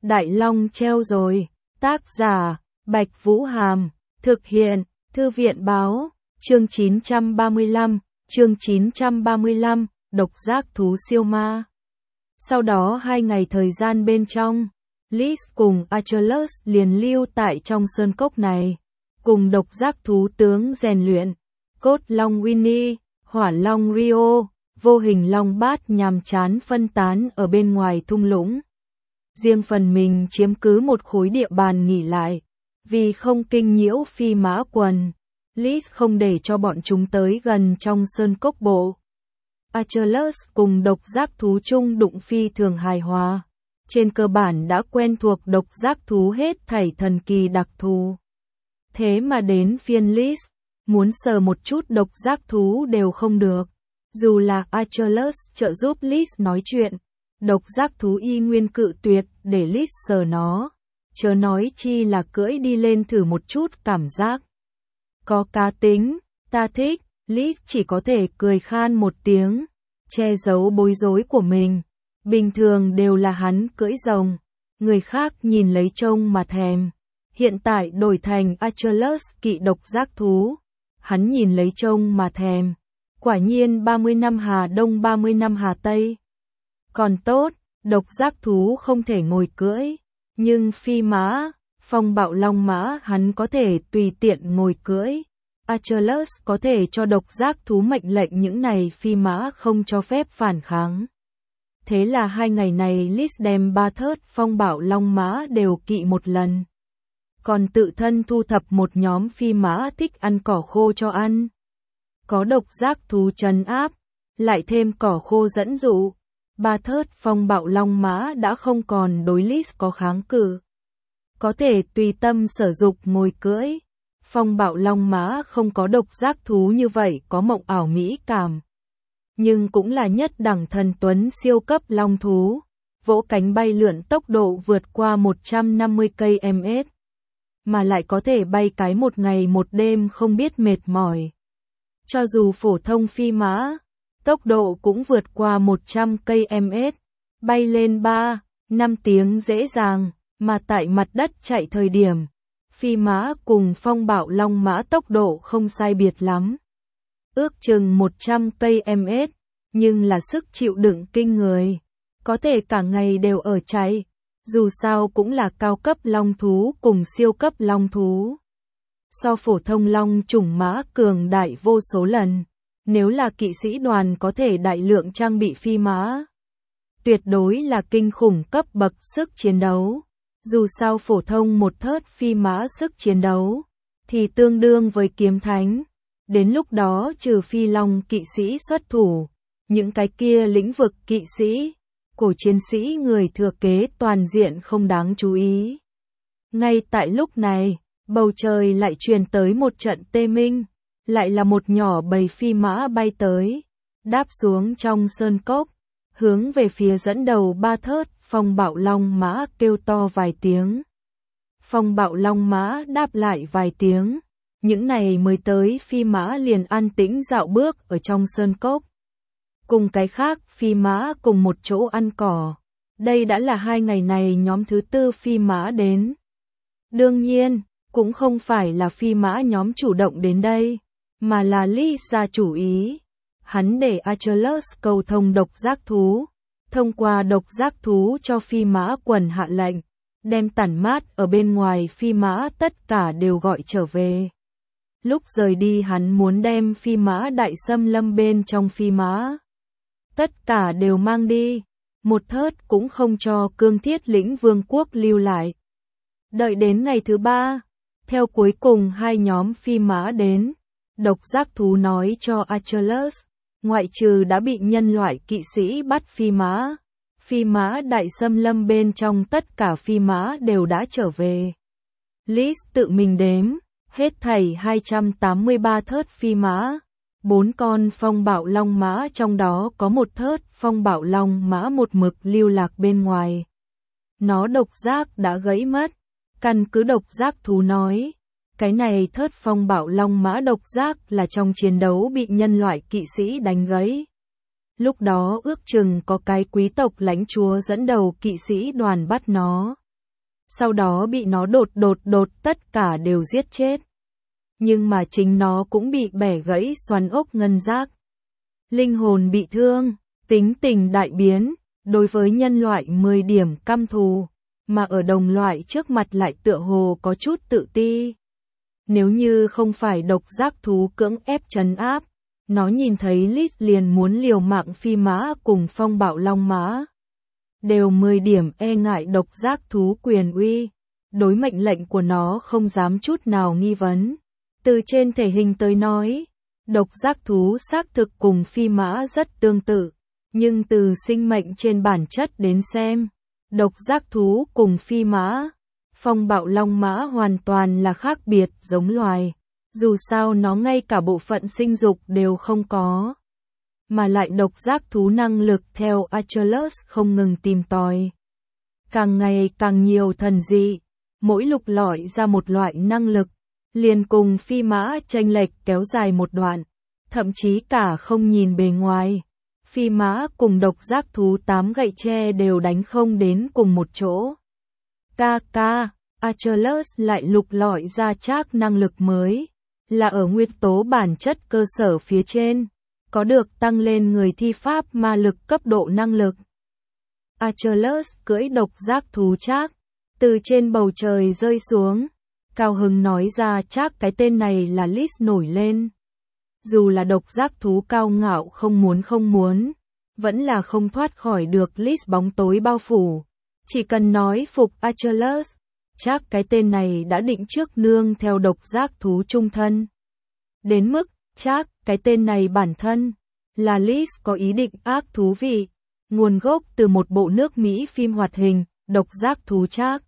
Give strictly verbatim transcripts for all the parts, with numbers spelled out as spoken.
Đại Long treo rồi. Tác giả, Bạch Vũ Hàm. Thực hiện, Thư viện Báo. Chương chín trăm ba mươi lăm, chương chín trăm ba mươi lăm, độc giác thú siêu ma. Sau đó hai ngày thời gian bên trong, Liz cùng Achilles liền lưu tại trong sơn cốc này, cùng độc giác thú tướng rèn luyện. Cốt long Winnie, hỏa long Rio, vô hình long bát nhàm chán phân tán ở bên ngoài thung lũng. Riêng phần mình chiếm cứ một khối địa bàn nghỉ lại, vì không kinh nhiễu phi mã quần. Liz không để cho bọn chúng tới gần trong sơn cốc bộ. Achilles cùng độc giác thú chung đụng phi thường hài hòa. Trên cơ bản đã quen thuộc độc giác thú hết thảy thần kỳ đặc thù. Thế mà đến phiên Liz, muốn sờ một chút độc giác thú đều không được. Dù là Achilles trợ giúp Liz nói chuyện, độc giác thú y nguyên cự tuyệt để Liz sờ nó. Chớ nói chi là cưỡi đi lên thử một chút cảm giác. Có cá tính, ta thích, Liz chỉ có thể cười khan một tiếng, che giấu bối rối của mình. Bình thường đều là hắn cưỡi rồng, người khác nhìn lấy trông mà thèm. Hiện tại đổi thành Achilles kỵ độc giác thú, hắn nhìn lấy trông mà thèm. Quả nhiên ba mươi năm Hà Đông ba mươi năm Hà Tây. Còn tốt, độc giác thú không thể ngồi cưỡi, nhưng phi mã, phong bạo long mã hắn có thể tùy tiện ngồi cưỡi. Achilles có thể cho độc giác thú mệnh lệnh những này phi mã không cho phép phản kháng. Thế là hai ngày này Liz đem ba thớt phong bạo long mã đều kỵ một lần. Còn tự thân thu thập một nhóm phi mã thích ăn cỏ khô cho ăn. Có độc giác thú trấn áp, lại thêm cỏ khô dẫn dụ. Ba thớt phong bạo long mã đã không còn đối Liz có kháng cự. Có thể tùy tâm sở dục ngồi cưỡi. Phong bạo long mã không có độc giác thú như vậy có mộng ảo mỹ cảm. Nhưng cũng là nhất đẳng thần tuấn siêu cấp long thú. Vỗ cánh bay lượn tốc độ vượt qua một trăm năm mươi ki lô mét. Mà lại có thể bay cái một ngày một đêm không biết mệt mỏi. Cho dù phổ thông phi mã, tốc độ cũng vượt qua một trăm ki lô mét. Bay lên ba, năm tiếng dễ dàng, mà tại mặt đất chạy thời điểm. Phi mã cùng phong bạo long mã tốc độ không sai biệt lắm. Ước chừng một trăm ki lô mét, nhưng là sức chịu đựng kinh người. Có thể cả ngày đều ở chạy, dù sao cũng là cao cấp long thú cùng siêu cấp long thú. So phổ thông long chủng mã cường đại vô số lần, nếu là kỵ sĩ đoàn có thể đại lượng trang bị phi mã. Tuyệt đối là kinh khủng cấp bậc sức chiến đấu. Dù sao phổ thông một thớt phi mã sức chiến đấu, thì tương đương với kiếm thánh. Đến lúc đó trừ phi long kỵ sĩ xuất thủ, những cái kia lĩnh vực kỵ sĩ, cổ chiến sĩ người thừa kế toàn diện không đáng chú ý. Ngay tại lúc này, bầu trời lại truyền tới một trận tê minh, lại là một nhỏ bầy phi mã bay tới, đáp xuống trong sơn cốc, hướng về phía dẫn đầu ba thớt. Phong bạo long mã kêu to vài tiếng. Phong bạo long mã đáp lại vài tiếng. Những này mới tới phi mã liền an tĩnh dạo bước ở trong sơn cốc. Cùng cái khác phi mã cùng một chỗ ăn cỏ. Đây đã là hai ngày này nhóm thứ tư phi mã đến. Đương nhiên, cũng không phải là phi mã nhóm chủ động đến đây, mà là Liz ra chủ ý. Hắn để Achilles cầu thông độc giác thú. Thông qua độc giác thú cho phi mã quần hạ lệnh, đem tản mát ở bên ngoài phi mã tất cả đều gọi trở về. Lúc rời đi hắn muốn đem phi mã đại xâm lâm bên trong phi mã. Tất cả đều mang đi, một thớt cũng không cho cương thiết lĩnh vương quốc lưu lại. Đợi đến ngày thứ ba, theo cuối cùng hai nhóm phi mã đến, độc giác thú nói cho Achilles. Ngoại trừ đã bị nhân loại kỵ sĩ bắt phi mã, phi mã đại xâm lâm bên trong tất cả phi mã đều đã trở về. Liz tự mình đếm, hết thảy hai trăm tám mươi ba thớt phi mã, bốn con phong bạo long mã trong đó có một thớt phong bạo long mã một mực lưu lạc bên ngoài. Nó độc giác đã gãy mất, căn cứ độc giác thú nói. Cái này thớt phong bạo long mã độc giác là trong chiến đấu bị nhân loại kỵ sĩ đánh gãy. Lúc đó ước chừng có cái quý tộc lãnh chúa dẫn đầu kỵ sĩ đoàn bắt nó. sau đó bị nó đột đột đột tất cả đều giết chết. Nhưng mà chính nó cũng bị bẻ gãy xoắn ốc ngân giác. Linh hồn bị thương, tính tình đại biến, đối với nhân loại mười điểm căm thù, mà ở đồng loại trước mặt lại tựa hồ có chút tự ti. Nếu như không phải độc giác thú cưỡng ép trấn áp, nó nhìn thấy Lis liền muốn liều mạng phi mã cùng phong bạo long mã. Đều mười điểm e ngại độc giác thú quyền uy, đối mệnh lệnh của nó không dám chút nào nghi vấn. Từ trên thể hình tới nói, độc giác thú xác thực cùng phi mã rất tương tự, nhưng từ sinh mệnh trên bản chất đến xem, độc giác thú cùng phi mã, phong bạo long mã hoàn toàn là khác biệt giống loài, dù sao nó ngay cả bộ phận sinh dục đều không có. Mà lại độc giác thú năng lực theo Achilles không ngừng tìm tòi. Càng ngày càng nhiều thần dị, mỗi lục lọi ra một loại năng lực, liền cùng phi mã chênh lệch kéo dài một đoạn, thậm chí cả không nhìn bề ngoài. Phi mã cùng độc giác thú tám gậy tre đều đánh không đến cùng một chỗ. Ca ca, Achilles lại lục lọi ra trác năng lực mới, là ở nguyên tố bản chất cơ sở phía trên, có được tăng lên người thi pháp ma lực cấp độ năng lực. Achilles cưỡi độc giác thú trác, từ trên bầu trời rơi xuống, cao hứng nói ra trác cái tên này là Lis nổi lên. Dù là độc giác thú cao ngạo không muốn không muốn, vẫn là không thoát khỏi được Lis bóng tối bao phủ. Chỉ cần nói phục Achilles, chắc cái tên này đã định trước nương theo độc giác thú trung thân. Đến mức, chắc cái tên này bản thân, là Lis có ý định ác thú vị, nguồn gốc từ một bộ nước Mỹ phim hoạt hình, độc giác thú chắc.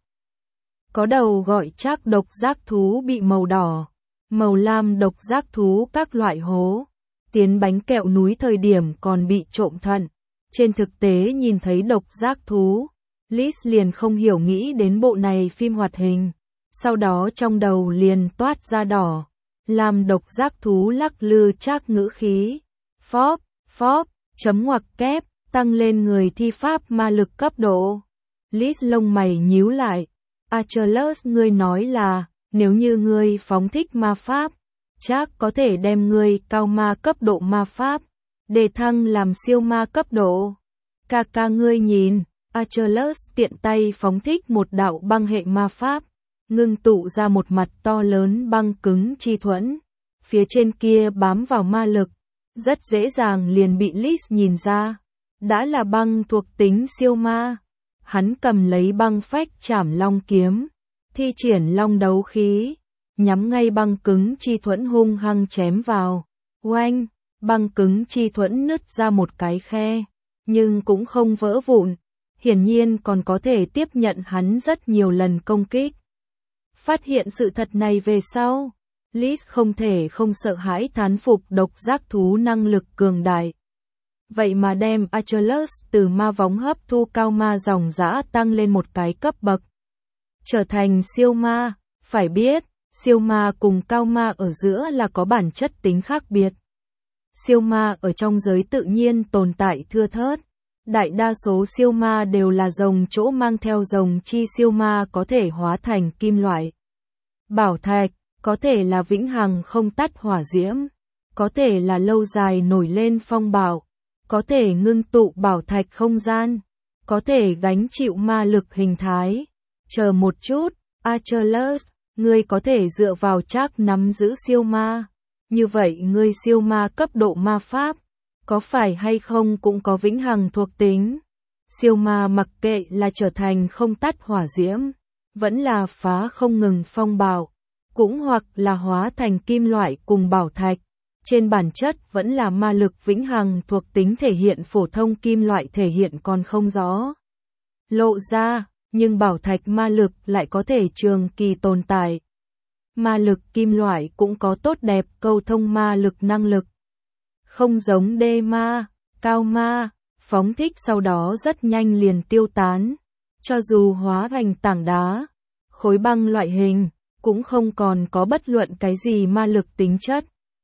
Có đầu gọi chắc độc giác thú bị màu đỏ, màu lam độc giác thú các loại hố, tiến bánh kẹo núi thời điểm còn bị trộm thận. Trên thực tế nhìn thấy độc giác thú, Lis liền không hiểu nghĩ đến bộ này phim hoạt hình, sau đó trong đầu liền toát ra đỏ, làm độc giác thú lắc lư trác ngữ khí, phóp, phóp, chấm ngoặc kép, tăng lên người thi pháp ma lực cấp độ. Lis lông mày nhíu lại, Achilles ngươi nói là, nếu như ngươi phóng thích ma pháp, chắc có thể đem ngươi cao ma cấp độ ma pháp, đề thăng làm siêu ma cấp độ. Ca ca ngươi nhìn, Achilles tiện tay phóng thích một đạo băng hệ ma pháp, ngưng tụ ra một mặt to lớn băng cứng chi thuẫn, phía trên kia bám vào ma lực, rất dễ dàng liền bị Lis nhìn ra, đã là băng thuộc tính siêu ma. Hắn cầm lấy băng phách trảm long kiếm, thi triển long đấu khí, nhắm ngay băng cứng chi thuẫn hung hăng chém vào. Oanh, băng cứng chi thuẫn nứt ra một cái khe, nhưng cũng không vỡ vụn, hiển nhiên còn có thể tiếp nhận hắn rất nhiều lần công kích. Phát hiện sự thật này về sau, Lis không thể không sợ hãi thán phục độc giác thú năng lực cường đại. Vậy mà đem Achilles từ ma võng hấp thu cao ma dòng dã tăng lên một cái cấp bậc. Trở thành siêu ma, phải biết, siêu ma cùng cao ma ở giữa là có bản chất tính khác biệt. Siêu ma ở trong giới tự nhiên tồn tại thưa thớt. Đại đa số siêu ma đều là rồng chỗ mang theo rồng chi siêu ma có thể hóa thành kim loại. Bảo thạch, có thể là vĩnh hằng không tắt hỏa diễm, có thể là lâu dài nổi lên phong bạo, có thể ngưng tụ bảo thạch không gian, có thể gánh chịu ma lực hình thái. Chờ một chút, Achilles, ngươi có thể dựa vào trác nắm giữ siêu ma. Như vậy ngươi siêu ma cấp độ ma pháp, có phải hay không cũng có vĩnh hằng thuộc tính. Siêu ma mặc kệ là trở thành không tắt hỏa diễm, vẫn là phá không ngừng phong bạo, cũng hoặc là hóa thành kim loại cùng bảo thạch. Trên bản chất vẫn là ma lực vĩnh hằng thuộc tính thể hiện phổ thông kim loại thể hiện còn không rõ lộ ra, nhưng bảo thạch ma lực lại có thể trường kỳ tồn tại. Ma lực kim loại cũng có tốt đẹp câu thông ma lực năng lực. Không giống đê ma, cao ma, phóng thích sau đó rất nhanh liền tiêu tán. Cho dù hóa thành tảng đá, khối băng loại hình, cũng không còn có bất luận cái gì ma lực tính chất.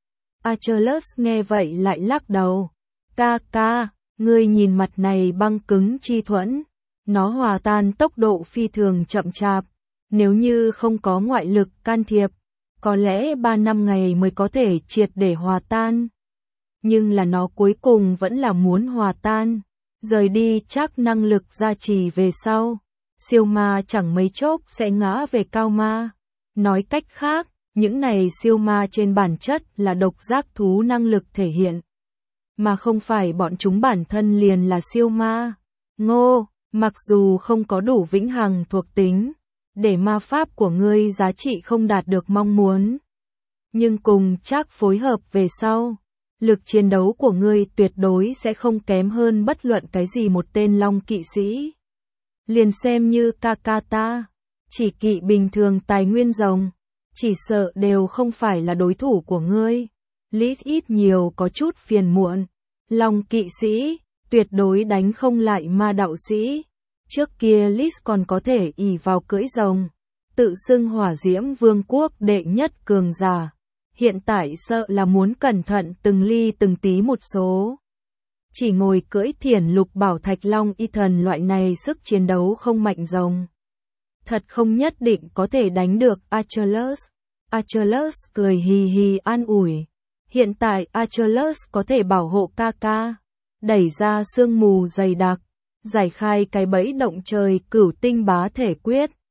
Achilles nghe vậy lại lắc đầu. Ca ca, ngươi nhìn mặt này băng cứng chi thuẫn, Nó hòa tan tốc độ phi thường chậm chạp, nếu như không có ngoại lực can thiệp, có lẽ ba năm ngày mới có thể triệt để hòa tan. Nhưng là nó cuối cùng vẫn là muốn hòa tan, rời đi chắc năng lực gia trì về sau. Siêu ma chẳng mấy chốc sẽ ngã về cao ma. Nói cách khác, những này siêu ma trên bản chất là độc giác thú năng lực thể hiện, mà không phải bọn chúng bản thân liền là siêu ma. Ngô, mặc dù không có đủ vĩnh hằng thuộc tính, để ma pháp của ngươi giá trị không đạt được mong muốn, nhưng cùng chắc phối hợp về sau, lực chiến đấu của ngươi tuyệt đối sẽ không kém hơn bất luận cái gì một tên long kỵ sĩ. Liền xem như Kakata, chỉ kỵ bình thường tài nguyên rồng, chỉ sợ đều không phải là đối thủ của ngươi. Lít ít nhiều có chút phiền muộn. Long kỵ sĩ, tuyệt đối đánh không lại ma đạo sĩ. Trước kia Lít còn có thể ỷ vào cưỡi rồng, tự xưng hỏa diễm vương quốc đệ nhất cường giả. Hiện tại sợ là muốn cẩn thận từng ly từng tí một số. Chỉ ngồi cưỡi thiền lục bảo thạch long y thần loại này sức chiến đấu không mạnh rồng, thật không nhất định có thể đánh được Achilles. Achilles cười hì hì an ủi. Hiện tại Achilles có thể bảo hộ Kaka, đẩy ra sương mù dày đặc, giải khai cái bẫy động trời cửu tinh bá thể quyết.